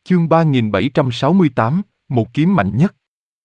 Chương 3768, một kiếm mạnh nhất.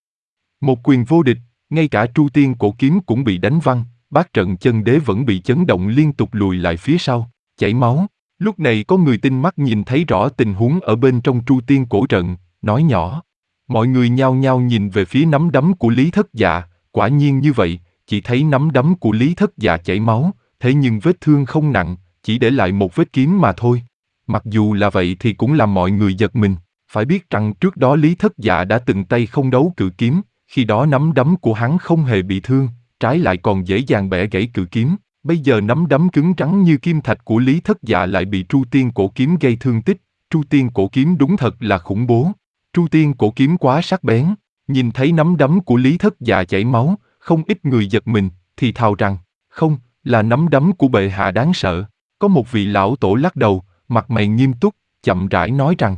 Một quyền vô địch, ngay cả Tru Tiên Cổ Kiếm cũng bị đánh văng, Bát Trận Chân Đế vẫn bị chấn động liên tục lùi lại phía sau, chảy máu. Lúc này có người tinh mắt nhìn thấy rõ tình huống ở bên trong Tru Tiên Cổ Trận, nói nhỏ. Mọi người nhao nhao nhìn về phía nắm đấm của Lý Thất Dạ, quả nhiên như vậy, chỉ thấy nắm đấm của Lý Thất Dạ chảy máu, thế nhưng vết thương không nặng, chỉ để lại một vết kiếm mà thôi. Mặc dù là vậy thì cũng làm mọi người giật mình. Phải biết rằng trước đó Lý Thất Dạ đã từng tay không đấu cự kiếm, khi đó nắm đấm của hắn không hề bị thương, trái lại còn dễ dàng bẻ gãy cự kiếm. Bây giờ nắm đấm cứng rắn như kim thạch của Lý Thất Dạ lại bị Tru Tiên Cổ Kiếm gây thương tích. Tru Tiên Cổ Kiếm đúng thật là khủng bố. Tru Tiên Cổ Kiếm quá sắc bén. Nhìn thấy nắm đấm của Lý Thất Dạ chảy máu, không ít người giật mình, thì thào rằng, không, là nắm đấm của bệ hạ đáng sợ. Có một vị lão tổ lắc đầu, mặt mày nghiêm túc, chậm rãi nói rằng,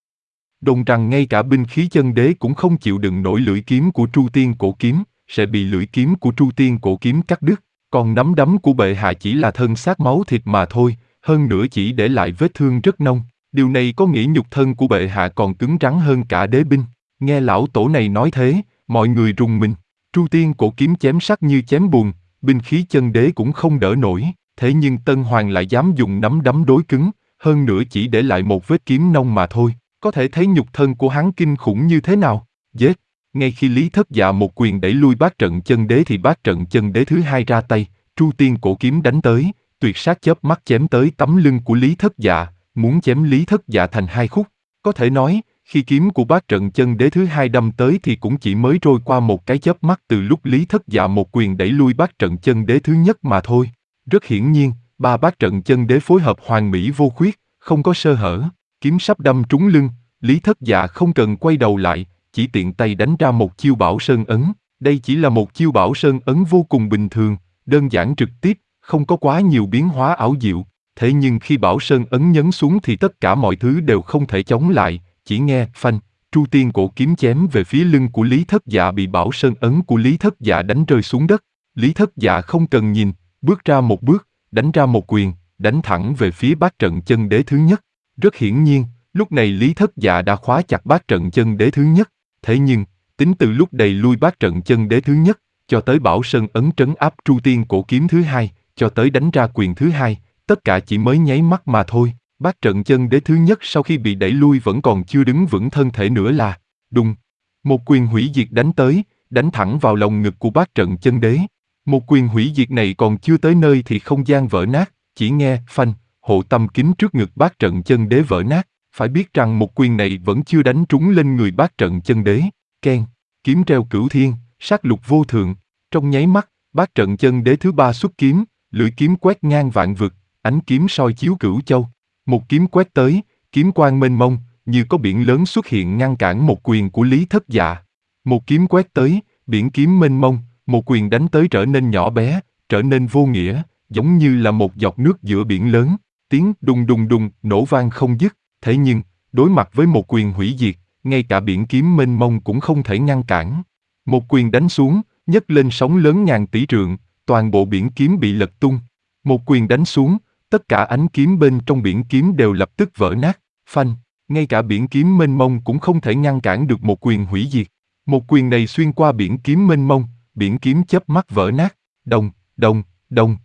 đồn rằng ngay cả binh khí chân đế cũng không chịu đựng nổi lưỡi kiếm của Tru Tiên Cổ Kiếm, sẽ bị lưỡi kiếm của Tru Tiên Cổ Kiếm cắt đứt, còn nắm đấm của bệ hạ chỉ là thân xác máu thịt mà thôi, hơn nữa chỉ để lại vết thương rất nông. Điều này có nghĩa nhục thân của bệ hạ còn cứng rắn hơn cả đế binh. Nghe lão tổ này nói thế, mọi người rùng mình. Tru Tiên Cổ Kiếm chém sắc như chém bùn, binh khí chân đế cũng không đỡ nổi, thế nhưng Tân Hoàng lại dám dùng nắm đấm đối cứng, hơn nữa chỉ để lại một vết kiếm nông mà thôi, có thể thấy nhục thân của hắn kinh khủng như thế nào. Giết! Ngay khi Lý Thất Dạ một quyền đẩy lui Bát Trận Chân Đế thì Bát Trận Chân Đế thứ hai ra tay, Tru Tiên Cổ Kiếm đánh tới, tuyệt sát chớp mắt chém tới tấm lưng của Lý Thất Dạ, muốn chém Lý Thất Dạ thành hai khúc. Có thể nói, khi kiếm của Bát Trận Chân Đế thứ hai đâm tới thì cũng chỉ mới trôi qua một cái chớp mắt từ lúc Lý Thất Dạ một quyền đẩy lui Bát Trận Chân Đế thứ nhất mà thôi. Rất hiển nhiên, ba Bát Trận Chân Đế phối hợp hoàn mỹ vô khuyết, không có sơ hở. Kiếm sắp đâm trúng lưng, Lý Thất Dạ không cần quay đầu lại, chỉ tiện tay đánh ra một chiêu Bảo Sơn Ấn. Đây chỉ là một chiêu Bảo Sơn Ấn vô cùng bình thường, đơn giản trực tiếp, không có quá nhiều biến hóa ảo diệu. Thế nhưng khi Bảo Sơn Ấn nhấn xuống thì tất cả mọi thứ đều không thể chống lại, chỉ nghe phanh, Tru Tiên Cổ Kiếm chém về phía lưng của Lý Thất Dạ bị Bảo Sơn Ấn của Lý Thất Dạ đánh rơi xuống đất. Lý Thất Dạ không cần nhìn, bước ra một bước, đánh ra một quyền, đánh thẳng về phía Bát Trận Chân Đế thứ nhất. Rất hiển nhiên, lúc này Lý Thất Dạ đã khóa chặt Bát Trận Chân Đế thứ nhất. Thế nhưng, tính từ lúc đẩy lui Bát Trận Chân Đế thứ nhất, cho tới Bảo Sơn Ấn trấn áp Tru Tiên Cổ Kiếm thứ hai, cho tới đánh ra quyền thứ hai, tất cả chỉ mới nháy mắt mà thôi. Bát Trận Chân Đế thứ nhất sau khi bị đẩy lui vẫn còn chưa đứng vững thân thể nữa là đùng. Một quyền hủy diệt đánh tới, đánh thẳng vào lồng ngực của Bát Trận Chân Đế. Một quyền hủy diệt này còn chưa tới nơi thì không gian vỡ nát, chỉ nghe phanh, hộ tâm kính trước ngực Bát Trận Chân Đế vỡ nát. Phải biết rằng một quyền này vẫn chưa đánh trúng lên người Bát Trận Chân Đế. Keng, kiếm treo cửu thiên, sát lục vô thượng. Trong nháy mắt, Bát Trận Chân Đế thứ ba xuất kiếm, lưỡi kiếm quét ngang vạn vực, ánh kiếm soi chiếu cửu châu. Một kiếm quét tới, kiếm quang mênh mông, như có biển lớn xuất hiện ngăn cản một quyền của Lý Thất Dạ. Một kiếm quét tới, biển kiếm mênh mông, một quyền đánh tới trở nên nhỏ bé, trở nên vô nghĩa, giống như là một giọt nước giữa biển lớn. Tiếng đùng đùng đùng nổ vang không dứt. Thế nhưng, đối mặt với một quyền hủy diệt, ngay cả biển kiếm mênh mông cũng không thể ngăn cản. Một quyền đánh xuống, nhấc lên sóng lớn ngàn tỷ trượng, toàn bộ biển kiếm bị lật tung. Một quyền đánh xuống, tất cả ánh kiếm bên trong biển kiếm đều lập tức vỡ nát, phanh, ngay cả biển kiếm mênh mông cũng không thể ngăn cản được một quyền hủy diệt. Một quyền này xuyên qua biển kiếm mênh mông, biển kiếm chớp mắt vỡ nát, đồng, đồng, đồng.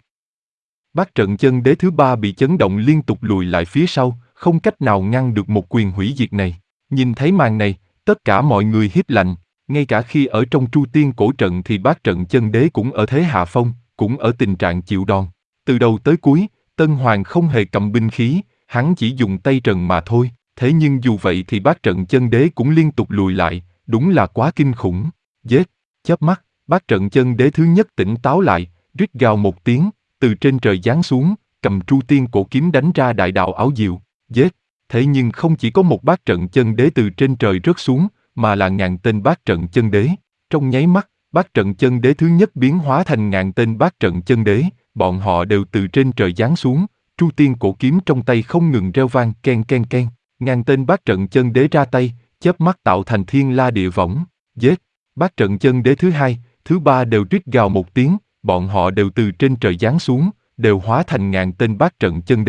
Bát Trận Chân Đế thứ ba bị chấn động liên tục lùi lại phía sau, không cách nào ngăn được một quyền hủy diệt này. Nhìn thấy màn này, tất cả mọi người hít lạnh, ngay cả khi ở trong Tru Tiên Cổ Trận thì Bát Trận Chân Đế cũng ở thế hạ phong, cũng ở tình trạng chịu đòn. Từ đầu tới cuối, Tân Hoàng không hề cầm binh khí, hắn chỉ dùng tay trần mà thôi. Thế nhưng dù vậy thì Bát Trận Chân Đế cũng liên tục lùi lại, đúng là quá kinh khủng. Giết! Chớp mắt, Bát Trận Chân Đế thứ nhất tỉnh táo lại, rít gào một tiếng, từ trên trời giáng xuống, cầm Tru Tiên Cổ Kiếm đánh ra đại đạo ảo diệu. Giết! Thế nhưng không chỉ có một Bát Trận Chân Đế từ trên trời rớt xuống, mà là ngàn tên Bát Trận Chân Đế. Trong nháy mắt, Bát Trận Chân Đế thứ nhất biến hóa thành ngàn tên Bát Trận Chân Đế, bọn họ đều từ trên trời giáng xuống, Tru Tiên Cổ Kiếm trong tay không ngừng reo vang ken ken ken. Ngàn tên Bát Trận Chân Đế ra tay, chớp mắt tạo thành thiên la địa võng. Giết! Bát Trận Chân Đế thứ hai, thứ ba đều rít gào một tiếng, bọn họ đều từ trên trời giáng xuống, đều hóa thành ngàn tên Bát Trận Chân Đế,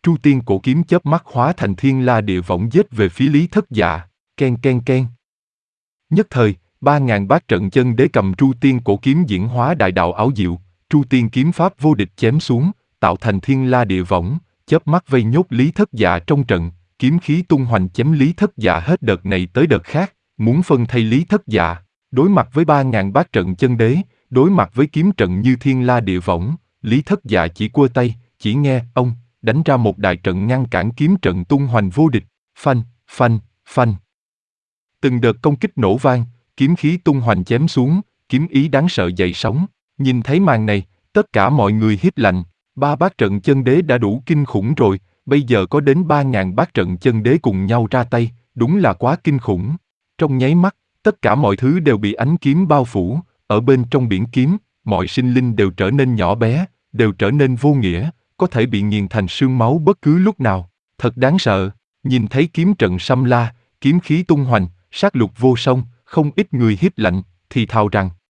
Tru Tiên cổ kiếm chớp mắt hóa thành thiên la địa võng giết về phía Lý Thất Dạ, ken ken ken. Nhất thời, 3.000 bát trận chân đế cầm Tru Tiên cổ kiếm diễn hóa đại đạo ảo diệu, Tru Tiên kiếm pháp vô địch chém xuống, tạo thành thiên la địa võng, chớp mắt vây nhốt Lý Thất Dạ trong trận, kiếm khí tung hoành chém Lý Thất Dạ hết đợt này tới đợt khác, muốn phân thây Lý Thất Dạ. Đối mặt với 3.000 bát trận chân đế, đối mặt với kiếm trận như thiên la địa võng, Lý Thất Dạ chỉ quơ tay, chỉ nghe ông đánh ra một đại trận ngăn cản kiếm trận tung hoành vô địch, phanh, phanh, phanh. Từng đợt công kích nổ vang, kiếm khí tung hoành chém xuống, kiếm ý đáng sợ dậy sóng. Nhìn thấy màn này, tất cả mọi người hít lạnh, 3 bát trận chân đế đã đủ kinh khủng rồi, bây giờ có đến 3.000 bát trận chân đế cùng nhau ra tay, đúng là quá kinh khủng. Trong nháy mắt, tất cả mọi thứ đều bị ánh kiếm bao phủ, ở bên trong biển kiếm, mọi sinh linh đều trở nên nhỏ bé, đều trở nên vô nghĩa, có thể bị nghiền thành sương máu bất cứ lúc nào. Thật đáng sợ, nhìn thấy kiếm trận xâm la, kiếm khí tung hoành, sát lục vô song, không ít người hít lạnh, thì thào rằng,